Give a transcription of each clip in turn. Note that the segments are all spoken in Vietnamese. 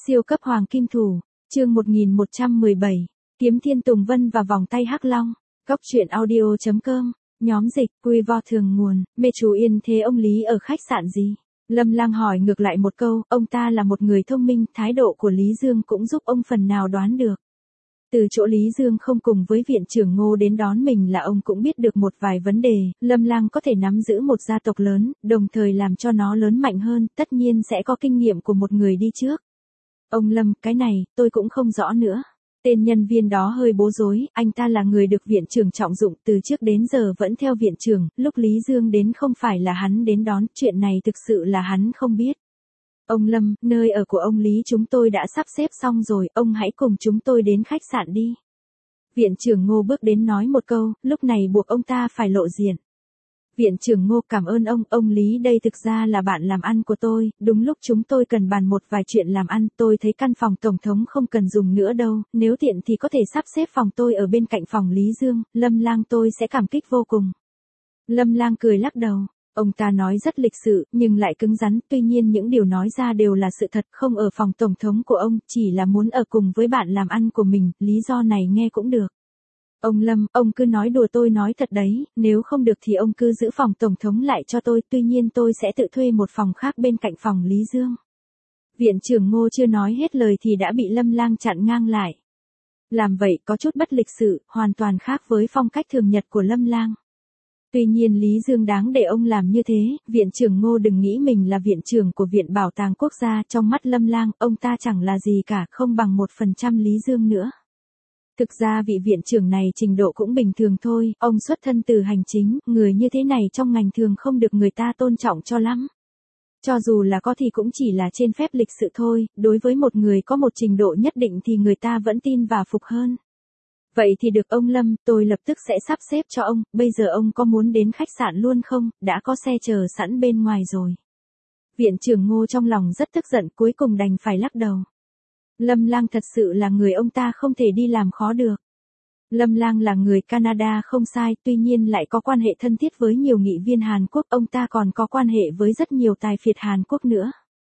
Siêu cấp hoàng kim thủ, chương 1117, kiếm thiên tùng vân và vòng tay hắc long, góc truyện audio.com, nhóm dịch, quy vo thường nguồn, mê chú yên thế ông Lý ở khách sạn gì? Lâm Lang hỏi ngược lại một câu, ông ta là một người thông minh, thái độ của Lý Dương cũng giúp ông phần nào đoán được. Từ chỗ Lý Dương không cùng với viện trưởng Ngô đến đón mình là ông cũng biết được một vài vấn đề, Lâm Lang có thể nắm giữ một gia tộc lớn, đồng thời làm cho nó lớn mạnh hơn, tất nhiên sẽ có kinh nghiệm của một người đi trước. Ông Lâm, cái này, tôi cũng không rõ nữa. Tên nhân viên đó hơi bối rối, anh ta là người được viện trưởng trọng dụng từ trước đến giờ vẫn theo viện trưởng, lúc Lý Dương đến không phải là hắn đến đón, chuyện này thực sự là hắn không biết. Ông Lâm, nơi ở của ông Lý chúng tôi đã sắp xếp xong rồi, ông hãy cùng chúng tôi đến khách sạn đi. Viện trưởng Ngô bước đến nói một câu, lúc này buộc ông ta phải lộ diện. Viện trưởng Ngô cảm ơn ông Lý đây thực ra là bạn làm ăn của tôi, đúng lúc chúng tôi cần bàn một vài chuyện làm ăn, tôi thấy căn phòng tổng thống không cần dùng nữa đâu, nếu tiện thì có thể sắp xếp phòng tôi ở bên cạnh phòng Lý Dương, Lâm Lang tôi sẽ cảm kích vô cùng. Lâm Lang cười lắc đầu. Ông ta nói rất lịch sự, nhưng lại cứng rắn, tuy nhiên những điều nói ra đều là sự thật, không ở phòng tổng thống của ông, chỉ là muốn ở cùng với bạn làm ăn của mình, lý do này nghe cũng được. Ông Lâm, ông cứ nói đùa tôi nói thật đấy, nếu không được thì ông cứ giữ phòng tổng thống lại cho tôi, tuy nhiên tôi sẽ tự thuê một phòng khác bên cạnh phòng Lý Dương. Viện trưởng Ngô chưa nói hết lời thì đã bị Lâm Lang chặn ngang lại. Làm vậy có chút bất lịch sự, hoàn toàn khác với phong cách thường nhật của Lâm Lang. Tuy nhiên Lý Dương đáng để ông làm như thế, viện trưởng Ngô đừng nghĩ mình là viện trưởng của Viện Bảo tàng Quốc gia, trong mắt Lâm Lang, ông ta chẳng là gì cả, không bằng 1% Lý Dương nữa. Thực ra vị viện trưởng này trình độ cũng bình thường thôi, ông xuất thân từ hành chính, người như thế này trong ngành thường không được người ta tôn trọng cho lắm. Cho dù là có thì cũng chỉ là trên phép lịch sự thôi, đối với một người có một trình độ nhất định thì người ta vẫn tin và phục hơn. Vậy thì được ông Lâm, tôi lập tức sẽ sắp xếp cho ông, bây giờ ông có muốn đến khách sạn luôn không, đã có xe chờ sẵn bên ngoài rồi. Viện trưởng Ngô trong lòng rất tức giận cuối cùng đành phải lắc đầu. Lâm Lang thật sự là người ông ta không thể đi làm khó được. Lâm Lang là người Canada không sai, tuy nhiên lại có quan hệ thân thiết với nhiều nghị viên Hàn Quốc, ông ta còn có quan hệ với rất nhiều tài phiệt Hàn Quốc nữa.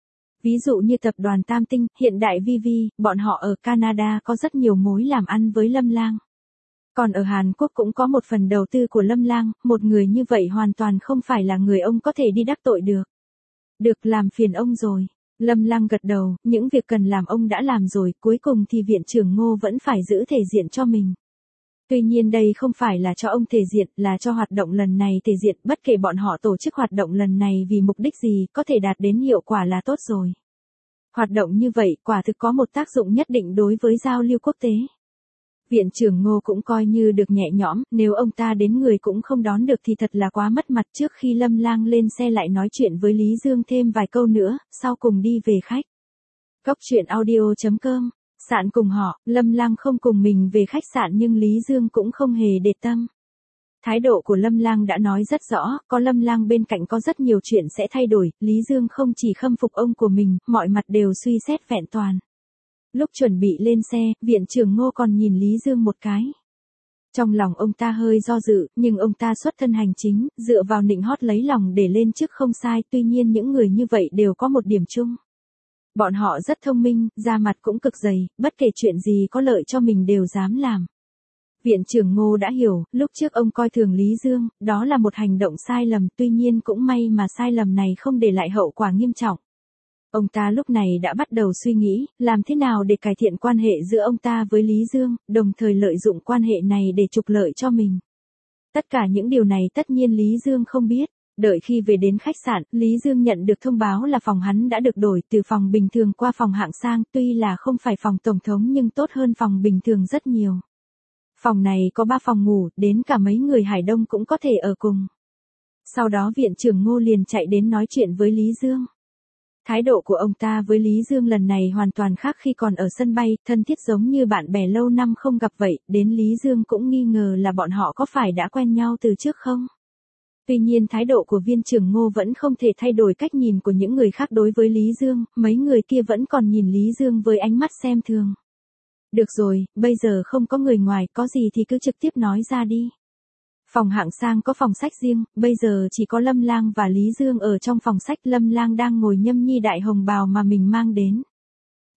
Ví dụ như tập đoàn Tam Tinh, hiện đại VV, bọn họ ở Canada có rất nhiều mối làm ăn với Lâm Lang. Còn ở Hàn Quốc cũng có một phần đầu tư của Lâm Lang, một người như vậy hoàn toàn không phải là người ông có thể đi đắc tội được. Được, làm phiền ông rồi. Lâm Lang gật đầu, những việc cần làm ông đã làm rồi, cuối cùng thì viện trưởng Ngô vẫn phải giữ thể diện cho mình. Tuy nhiên đây không phải là cho ông thể diện, là cho hoạt động lần này thể diện, bất kể bọn họ tổ chức hoạt động lần này vì mục đích gì, có thể đạt đến hiệu quả là tốt rồi. Hoạt động như vậy quả thực có một tác dụng nhất định đối với giao lưu quốc tế. Viện trưởng Ngô cũng coi như được nhẹ nhõm, nếu ông ta đến người cũng không đón được thì thật là quá mất mặt. Trước khi Lâm Lang lên xe lại nói chuyện với Lý Dương thêm vài câu nữa, sau cùng đi về khách. Góc truyện audio.com, sạn cùng họ, Lâm Lang không cùng mình về khách sạn nhưng Lý Dương cũng không hề để tâm. Thái độ của Lâm Lang đã nói rất rõ, có Lâm Lang bên cạnh có rất nhiều chuyện sẽ thay đổi, Lý Dương không chỉ khâm phục ông của mình, mọi mặt đều suy xét vẹn toàn. Lúc chuẩn bị lên xe, viện trưởng Ngô còn nhìn Lý Dương một cái. Trong lòng ông ta hơi do dự, nhưng ông ta xuất thân hành chính, dựa vào nịnh hót lấy lòng để lên chức không sai, tuy nhiên những người như vậy đều có một điểm chung. Bọn họ rất thông minh, da mặt cũng cực dày, bất kể chuyện gì có lợi cho mình đều dám làm. Viện trưởng Ngô đã hiểu, lúc trước ông coi thường Lý Dương, đó là một hành động sai lầm, tuy nhiên cũng may mà sai lầm này không để lại hậu quả nghiêm trọng. Ông ta lúc này đã bắt đầu suy nghĩ, làm thế nào để cải thiện quan hệ giữa ông ta với Lý Dương, đồng thời lợi dụng quan hệ này để trục lợi cho mình. Tất cả những điều này tất nhiên Lý Dương không biết. Đợi khi về đến khách sạn, Lý Dương nhận được thông báo là phòng hắn đã được đổi từ phòng bình thường qua phòng hạng sang, tuy là không phải phòng tổng thống nhưng tốt hơn phòng bình thường rất nhiều. Phòng này có 3 phòng ngủ, đến cả mấy người Hải Đông cũng có thể ở cùng. Sau đó viện trưởng Ngô liền chạy đến nói chuyện với Lý Dương. Thái độ của ông ta với Lý Dương lần này hoàn toàn khác khi còn ở sân bay, thân thiết giống như bạn bè lâu năm không gặp vậy, đến Lý Dương cũng nghi ngờ là bọn họ có phải đã quen nhau từ trước không. Tuy nhiên thái độ của viên trưởng Ngô vẫn không thể thay đổi cách nhìn của những người khác đối với Lý Dương, mấy người kia vẫn còn nhìn Lý Dương với ánh mắt xem thường. Được rồi, bây giờ không có người ngoài, có gì thì cứ trực tiếp nói ra đi. Phòng hạng sang có phòng sách riêng, bây giờ chỉ có Lâm Lang và Lý Dương ở trong phòng sách, Lâm Lang đang ngồi nhâm nhi đại hồng bào mà mình mang đến.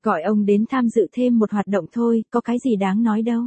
Gọi ông đến tham dự thêm một hoạt động thôi, có cái gì đáng nói đâu.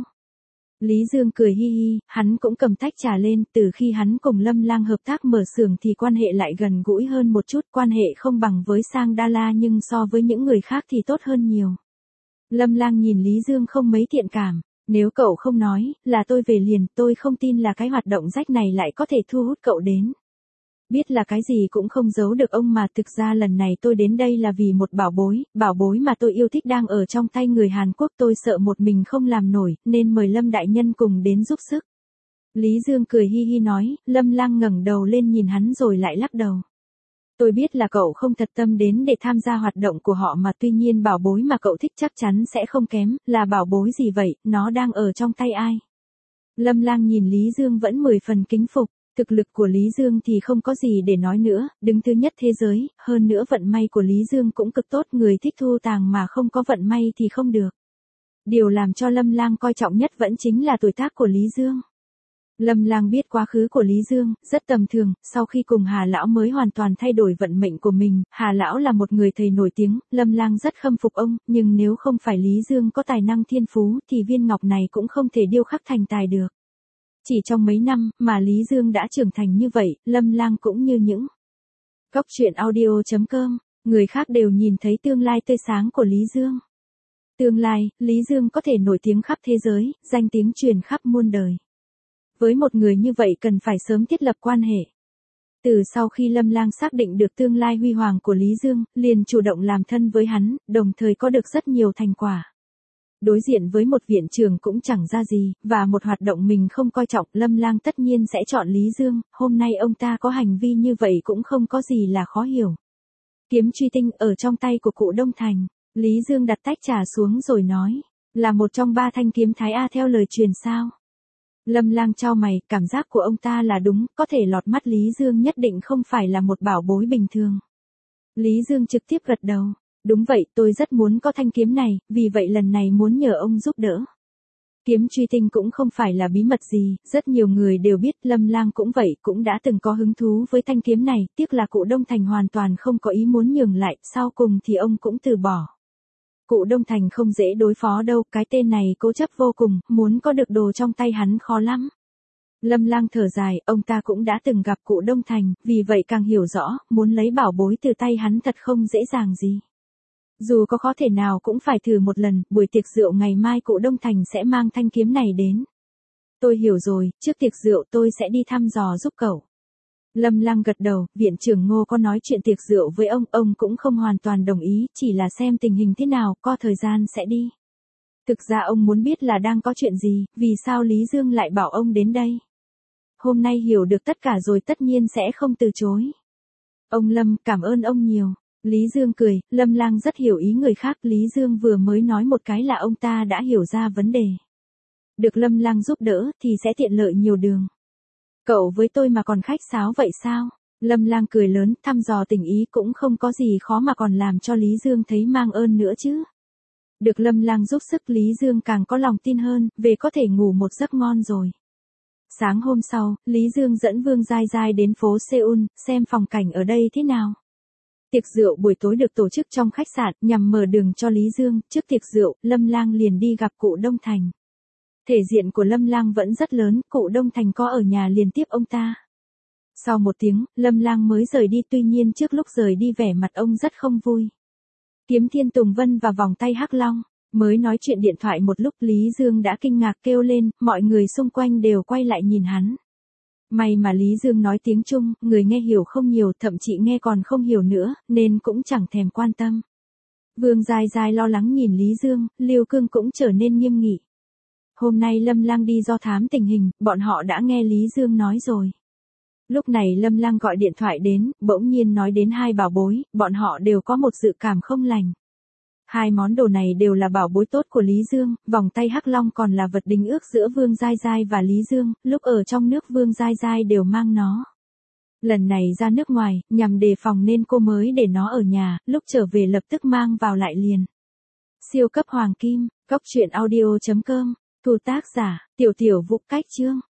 Lý Dương cười hi hi, hắn cũng cầm tách trà lên, từ khi hắn cùng Lâm Lang hợp tác mở xưởng thì quan hệ lại gần gũi hơn một chút, quan hệ không bằng với Sang Đa La nhưng so với những người khác thì tốt hơn nhiều. Lâm Lang nhìn Lý Dương không mấy thiện cảm, nếu cậu không nói, là tôi về liền, tôi không tin là cái hoạt động rách này lại có thể thu hút cậu đến. Biết là cái gì cũng không giấu được ông mà, thực ra lần này tôi đến đây là vì một bảo bối mà tôi yêu thích đang ở trong tay người Hàn Quốc, tôi sợ một mình không làm nổi, nên mời Lâm đại nhân cùng đến giúp sức. Lý Dương cười hi hi nói, Lâm Lang ngẩng đầu lên nhìn hắn rồi lại lắc đầu. Tôi biết là cậu không thật tâm đến để tham gia hoạt động của họ mà, tuy nhiên bảo bối mà cậu thích chắc chắn sẽ không kém, là bảo bối gì vậy, nó đang ở trong tay ai? Lâm Lang nhìn Lý Dương vẫn 10 phần kính phục. Thực lực của Lý Dương thì không có gì để nói nữa, đứng thứ nhất thế giới, hơn nữa vận may của Lý Dương cũng cực tốt, người thích thu tàng mà không có vận may thì không được. Điều làm cho Lâm Lang coi trọng nhất vẫn chính là tuổi tác của Lý Dương. Lâm Lang biết quá khứ của Lý Dương, rất tầm thường, sau khi cùng Hà Lão mới hoàn toàn thay đổi vận mệnh của mình, Hà Lão là một người thầy nổi tiếng, Lâm Lang rất khâm phục ông, nhưng nếu không phải Lý Dương có tài năng thiên phú thì viên ngọc này cũng không thể điêu khắc thành tài được. Chỉ trong mấy năm mà Lý Dương đã trưởng thành như vậy, Lâm Lang cũng như những góc truyện audio.com, người khác đều nhìn thấy tương lai tươi sáng của Lý Dương. Tương lai, Lý Dương có thể nổi tiếng khắp thế giới, danh tiếng truyền khắp muôn đời. Với một người như vậy cần phải sớm thiết lập quan hệ. Từ sau khi Lâm Lang xác định được tương lai huy hoàng của Lý Dương, liền chủ động làm thân với hắn, đồng thời có được rất nhiều thành quả. Đối diện với một viện trưởng cũng chẳng ra gì, và một hoạt động mình không coi trọng, Lâm Lang tất nhiên sẽ chọn Lý Dương, hôm nay ông ta có hành vi như vậy cũng không có gì là khó hiểu. Kiếm truy tinh ở trong tay của cụ Đông Thành, Lý Dương đặt tách trà xuống rồi nói, là một trong 3 thanh kiếm Thái A theo lời truyền sao. Lâm Lang chau mày, cảm giác của ông ta là đúng, có thể lọt mắt Lý Dương nhất định không phải là một bảo bối bình thường. Lý Dương trực tiếp gật đầu. Đúng vậy, tôi rất muốn có thanh kiếm này, vì vậy lần này muốn nhờ ông giúp đỡ. Kiếm truy tinh cũng không phải là bí mật gì, rất nhiều người đều biết, Lâm Lang cũng vậy, cũng đã từng có hứng thú với thanh kiếm này, tiếc là cụ Đông Thành hoàn toàn không có ý muốn nhường lại, sau cùng thì ông cũng từ bỏ. Cụ Đông Thành không dễ đối phó đâu, cái tên này cố chấp vô cùng, muốn có được đồ trong tay hắn khó lắm. Lâm Lang thở dài, ông ta cũng đã từng gặp cụ Đông Thành, vì vậy càng hiểu rõ, muốn lấy bảo bối từ tay hắn thật không dễ dàng gì. Dù có khó thể nào cũng phải thử một lần, buổi tiệc rượu ngày mai cụ Đông Thành sẽ mang thanh kiếm này đến. Tôi hiểu rồi, trước tiệc rượu tôi sẽ đi thăm dò giúp cậu. Lâm Lang gật đầu, viện trưởng Ngô có nói chuyện tiệc rượu với ông cũng không hoàn toàn đồng ý, chỉ là xem tình hình thế nào, có thời gian sẽ đi. Thực ra ông muốn biết là đang có chuyện gì, vì sao Lý Dương lại bảo ông đến đây. Hôm nay hiểu được tất cả rồi tất nhiên sẽ không từ chối. Ông Lâm, cảm ơn ông nhiều. Lý Dương cười, Lâm Lang rất hiểu ý người khác, Lý Dương vừa mới nói một cái là ông ta đã hiểu ra vấn đề. Được Lâm Lang giúp đỡ thì sẽ tiện lợi nhiều đường. Cậu với tôi mà còn khách sáo vậy sao? Lâm Lang cười lớn, thăm dò tình ý cũng không có gì khó mà còn làm cho Lý Dương thấy mang ơn nữa chứ. Được Lâm Lang giúp sức Lý Dương càng có lòng tin hơn, về có thể ngủ một giấc ngon rồi. Sáng hôm sau, Lý Dương dẫn Vương Giai Giai đến phố Seoul, xem phong cảnh ở đây thế nào. Tiệc rượu buổi tối được tổ chức trong khách sạn, nhằm mở đường cho Lý Dương, trước tiệc rượu, Lâm Lang liền đi gặp cụ Đông Thành. Thể diện của Lâm Lang vẫn rất lớn, cụ Đông Thành có ở nhà liền tiếp ông ta. Sau một tiếng, Lâm Lang mới rời đi, tuy nhiên trước lúc rời đi vẻ mặt ông rất không vui. Kiếm Thiên Tùng Vân và vòng tay Hắc Long, mới nói chuyện điện thoại một lúc Lý Dương đã kinh ngạc kêu lên, mọi người xung quanh đều quay lại nhìn hắn. May mà Lý Dương nói tiếng Trung, người nghe hiểu không nhiều, thậm chí nghe còn không hiểu nữa, nên cũng chẳng thèm quan tâm. Vương Giai Giai lo lắng nhìn Lý Dương, Lưu Cương cũng trở nên nghiêm nghị. Hôm nay Lâm Lang đi do thám tình hình, bọn họ đã nghe Lý Dương nói rồi. Lúc này Lâm Lang gọi điện thoại đến, bỗng nhiên nói đến 2 bảo bối, bọn họ đều có một dự cảm không lành. 2 món đồ này đều là bảo bối tốt của Lý Dương, vòng tay Hắc Long còn là vật đính ước giữa Vương Giai Giai và Lý Dương, lúc ở trong nước Vương Giai Giai đều mang nó. Lần này ra nước ngoài, nhằm đề phòng nên cô mới để nó ở nhà, lúc trở về lập tức mang vào lại liền. Siêu cấp hoàng kim, góc truyện audio.com, thu tác giả, Tiểu Vũ Cách Chương.